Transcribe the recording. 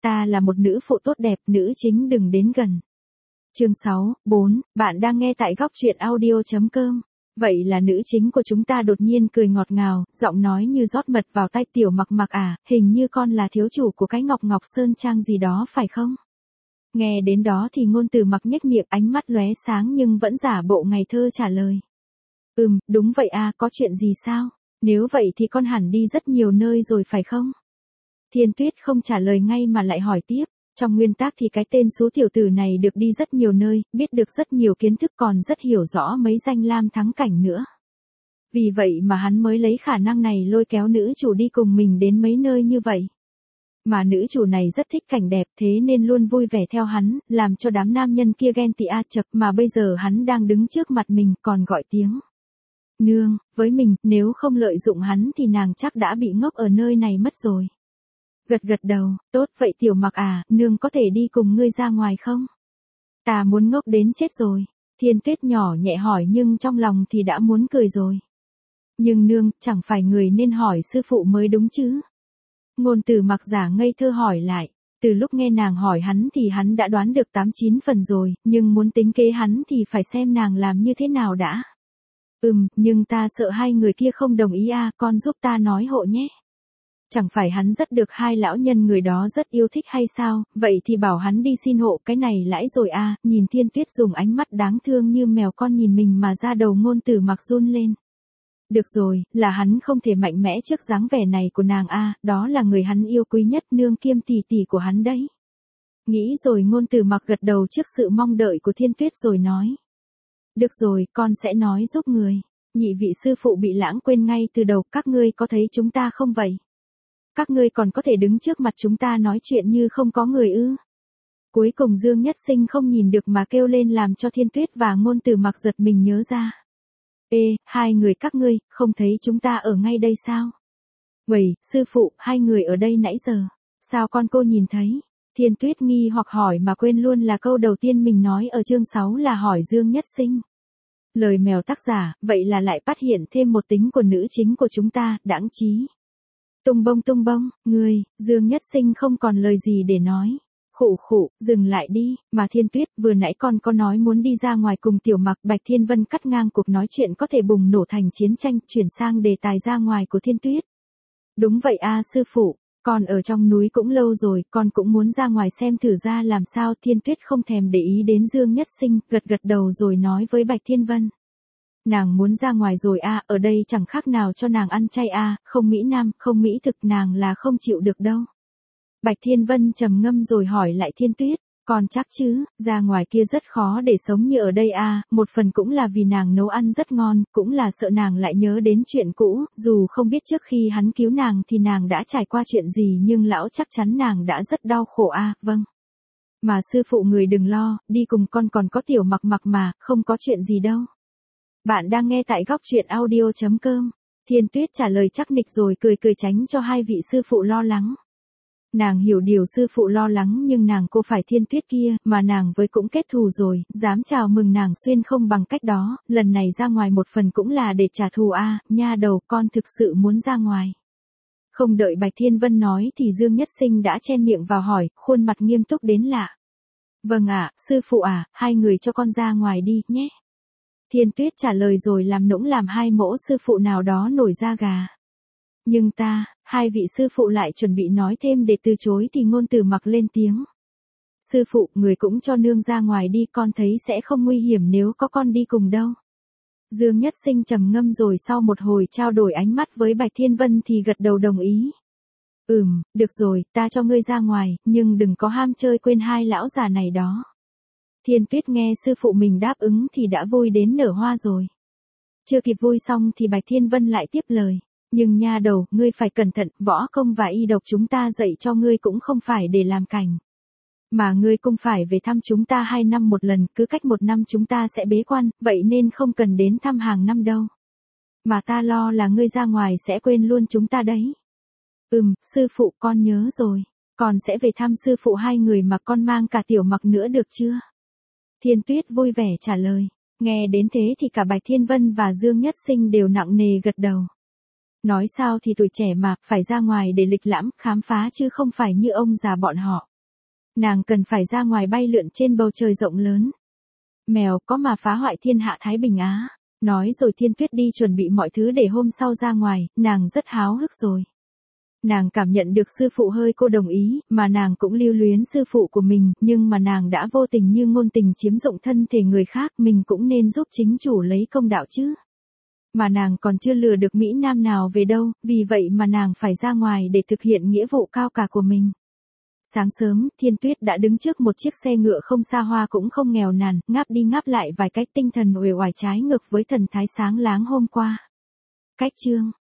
ta là một nữ phụ tốt đẹp, nữ chính đừng đến gần. Chương 6:4, bạn đang nghe tại góc truyện audio.com. Vậy là nữ chính của chúng ta đột nhiên cười ngọt ngào, giọng nói như rót mật vào tai. Tiểu Mặc Mặc à, hình như con là thiếu chủ của cái Ngọc Ngọc Sơn Trang gì đó phải không? Nghe đến đó thì Ngôn Từ Mặc nhếch miệng, ánh mắt lóe sáng nhưng vẫn giả bộ ngây thơ trả lời. Đúng vậy à, có chuyện gì sao? Nếu vậy thì con hẳn đi rất nhiều nơi rồi phải không? Thiên Tuyết không trả lời ngay mà lại hỏi tiếp. Trong nguyên tắc thì cái tên số tiểu tử này được đi rất nhiều nơi, biết được rất nhiều kiến thức, còn rất hiểu rõ mấy danh lam thắng cảnh nữa. Vì vậy mà hắn mới lấy khả năng này lôi kéo nữ chủ đi cùng mình đến mấy nơi như vậy. Mà nữ chủ này rất thích cảnh đẹp, thế nên luôn vui vẻ theo hắn, làm cho đám nam nhân kia ghen tị chậc, mà bây giờ hắn đang đứng trước mặt mình còn gọi tiếng nương với mình, nếu không lợi dụng hắn thì nàng chắc đã bị ngốc ở nơi này mất rồi. Gật đầu, tốt vậy Tiểu Mặc à, nương có thể đi cùng ngươi ra ngoài không? Ta muốn ngốc đến chết rồi. Thiên Tuyết nhỏ nhẹ hỏi nhưng trong lòng thì đã muốn cười rồi. Nhưng nương, chẳng phải người nên hỏi sư phụ mới đúng chứ? Ngôn Từ Mặc giả ngây thơ hỏi lại. Từ lúc nghe nàng hỏi hắn thì hắn đã đoán được 8-9 phần rồi, nhưng muốn tính kế hắn thì phải xem nàng làm như thế nào đã. Nhưng ta sợ hai người kia không đồng ý con giúp ta nói hộ nhé. Chẳng phải hắn rất được hai lão nhân người đó rất yêu thích hay sao, vậy thì bảo hắn đi xin hộ, cái này lãi rồi nhìn Thiên Tuyết dùng ánh mắt đáng thương như mèo con nhìn mình mà da đầu Ngôn Từ Mặc run lên. Được rồi, là hắn không thể mạnh mẽ trước dáng vẻ này của nàng đó là người hắn yêu quý nhất, nương kiêm tỷ tỷ của hắn đấy. Nghĩ rồi Ngôn Từ Mặc gật đầu trước sự mong đợi của Thiên Tuyết rồi nói. Được rồi, con sẽ nói giúp người. Nhị vị sư phụ bị lãng quên ngay từ đầu, các ngươi có thấy chúng ta không vậy? Các ngươi còn có thể đứng trước mặt chúng ta nói chuyện như không có người ư? Cuối cùng Dương Nhất Sinh không nhìn được mà kêu lên làm cho Thiên Tuyết và Ngôn Từ Mặc giật mình nhớ ra. Hai người các ngươi, không thấy chúng ta ở ngay đây sao? Vậy, sư phụ, hai người ở đây nãy giờ. Sao con cô nhìn thấy? Thiên Tuyết nghi hoặc hỏi mà quên luôn là câu đầu tiên mình nói ở chương 6 là hỏi Dương Nhất Sinh. Lời mèo tác giả, vậy là lại phát hiện thêm một tính của nữ chính của chúng ta, đãng trí. Tung bông, ngươi, Dương Nhất Sinh không còn lời gì để nói. Khụ, dừng lại đi, mà Thiên Tuyết, vừa nãy con có nói muốn đi ra ngoài cùng Tiểu Mặc. Bạch Thiên Vân cắt ngang cuộc nói chuyện có thể bùng nổ thành chiến tranh, chuyển sang đề tài ra ngoài của Thiên Tuyết. Đúng vậy sư phụ, con ở trong núi cũng lâu rồi, con cũng muốn ra ngoài xem thử ra làm sao. Thiên Tuyết không thèm để ý đến Dương Nhất Sinh, gật đầu rồi nói với Bạch Thiên Vân. Nàng muốn ra ngoài rồi ở đây chẳng khác nào cho nàng ăn chay không mỹ nam, không mỹ thực, nàng là không chịu được đâu. Bạch Thiên Vân trầm ngâm rồi hỏi lại Thiên Tuyết, con chắc chứ, ra ngoài kia rất khó để sống như ở đây một phần cũng là vì nàng nấu ăn rất ngon, cũng là sợ nàng lại nhớ đến chuyện cũ, dù không biết trước khi hắn cứu nàng thì nàng đã trải qua chuyện gì nhưng lão chắc chắn nàng đã rất đau khổ vâng. Mà sư phụ người đừng lo, đi cùng con còn có Tiểu Mặc Mặc mà, không có chuyện gì đâu. Bạn đang nghe tại góc truyện audio.com. Thiên Tuyết trả lời chắc nịch rồi cười tránh cho hai vị sư phụ lo lắng. Nàng hiểu điều sư phụ lo lắng nhưng nàng cô phải Thiên Tuyết kia, mà nàng với cũng kết thù rồi, dám chào mừng nàng xuyên không bằng cách đó, lần này ra ngoài một phần cũng là để trả thù nha đầu, con thực sự muốn ra ngoài. Không đợi Bạch Thiên Vân nói thì Dương Nhất Sinh đã chen miệng vào hỏi, khuôn mặt nghiêm túc đến lạ. Vâng sư phụ hai người cho con ra ngoài đi, nhé. Thiên Tuyết trả lời rồi làm nũng làm hai mỗ sư phụ nào đó nổi da gà. Nhưng hai vị sư phụ lại chuẩn bị nói thêm để từ chối thì Ngôn Từ Mặc lên tiếng. Sư phụ, người cũng cho nương ra ngoài đi, con thấy sẽ không nguy hiểm nếu có con đi cùng đâu. Dương Nhất Sinh trầm ngâm rồi sau một hồi trao đổi ánh mắt với Bạch Thiên Vân thì gật đầu đồng ý. Được rồi, ta cho ngươi ra ngoài, nhưng đừng có ham chơi quên hai lão già này đó. Thiên Tuyết nghe sư phụ mình đáp ứng thì đã vui đến nở hoa rồi. Chưa kịp vui xong thì Bạch Thiên Vân lại tiếp lời. Nhưng nha đầu, ngươi phải cẩn thận, võ công và y độc chúng ta dạy cho ngươi cũng không phải để làm cảnh. Mà ngươi cũng phải về thăm chúng ta 2 năm một lần, cứ cách 1 năm chúng ta sẽ bế quan, vậy nên không cần đến thăm hàng năm đâu. Mà ta lo là ngươi ra ngoài sẽ quên luôn chúng ta đấy. Sư phụ con nhớ rồi, con sẽ về thăm sư phụ hai người mà con mang cả Tiểu Mặc nữa được chưa? Thiên Tuyết vui vẻ trả lời. Nghe đến thế thì cả Bạch Thiên Vân và Dương Nhất Sinh đều nặng nề gật đầu. Nói sao thì tuổi trẻ mà, phải ra ngoài để lịch lãm, khám phá chứ không phải như ông già bọn họ. Nàng cần phải ra ngoài bay lượn trên bầu trời rộng lớn. Mèo có mà phá hoại thiên hạ Thái Bình Á. Nói rồi Thiên Tuyết đi chuẩn bị mọi thứ để hôm sau ra ngoài, nàng rất háo hức rồi. Nàng cảm nhận được sư phụ hơi cô đồng ý, mà nàng cũng lưu luyến sư phụ của mình, nhưng mà nàng đã vô tình như ngôn tình chiếm dụng thân thể người khác, mình cũng nên giúp chính chủ lấy công đạo chứ. Mà nàng còn chưa lừa được Mỹ Nam nào về đâu, vì vậy mà nàng phải ra ngoài để thực hiện nghĩa vụ cao cả của mình. Sáng sớm, Thiên Tuyết đã đứng trước một chiếc xe ngựa không xa hoa cũng không nghèo nàn, ngáp đi ngáp lại vài cách, tinh thần uể oải trái ngược với thần thái sáng láng hôm qua. Cách chương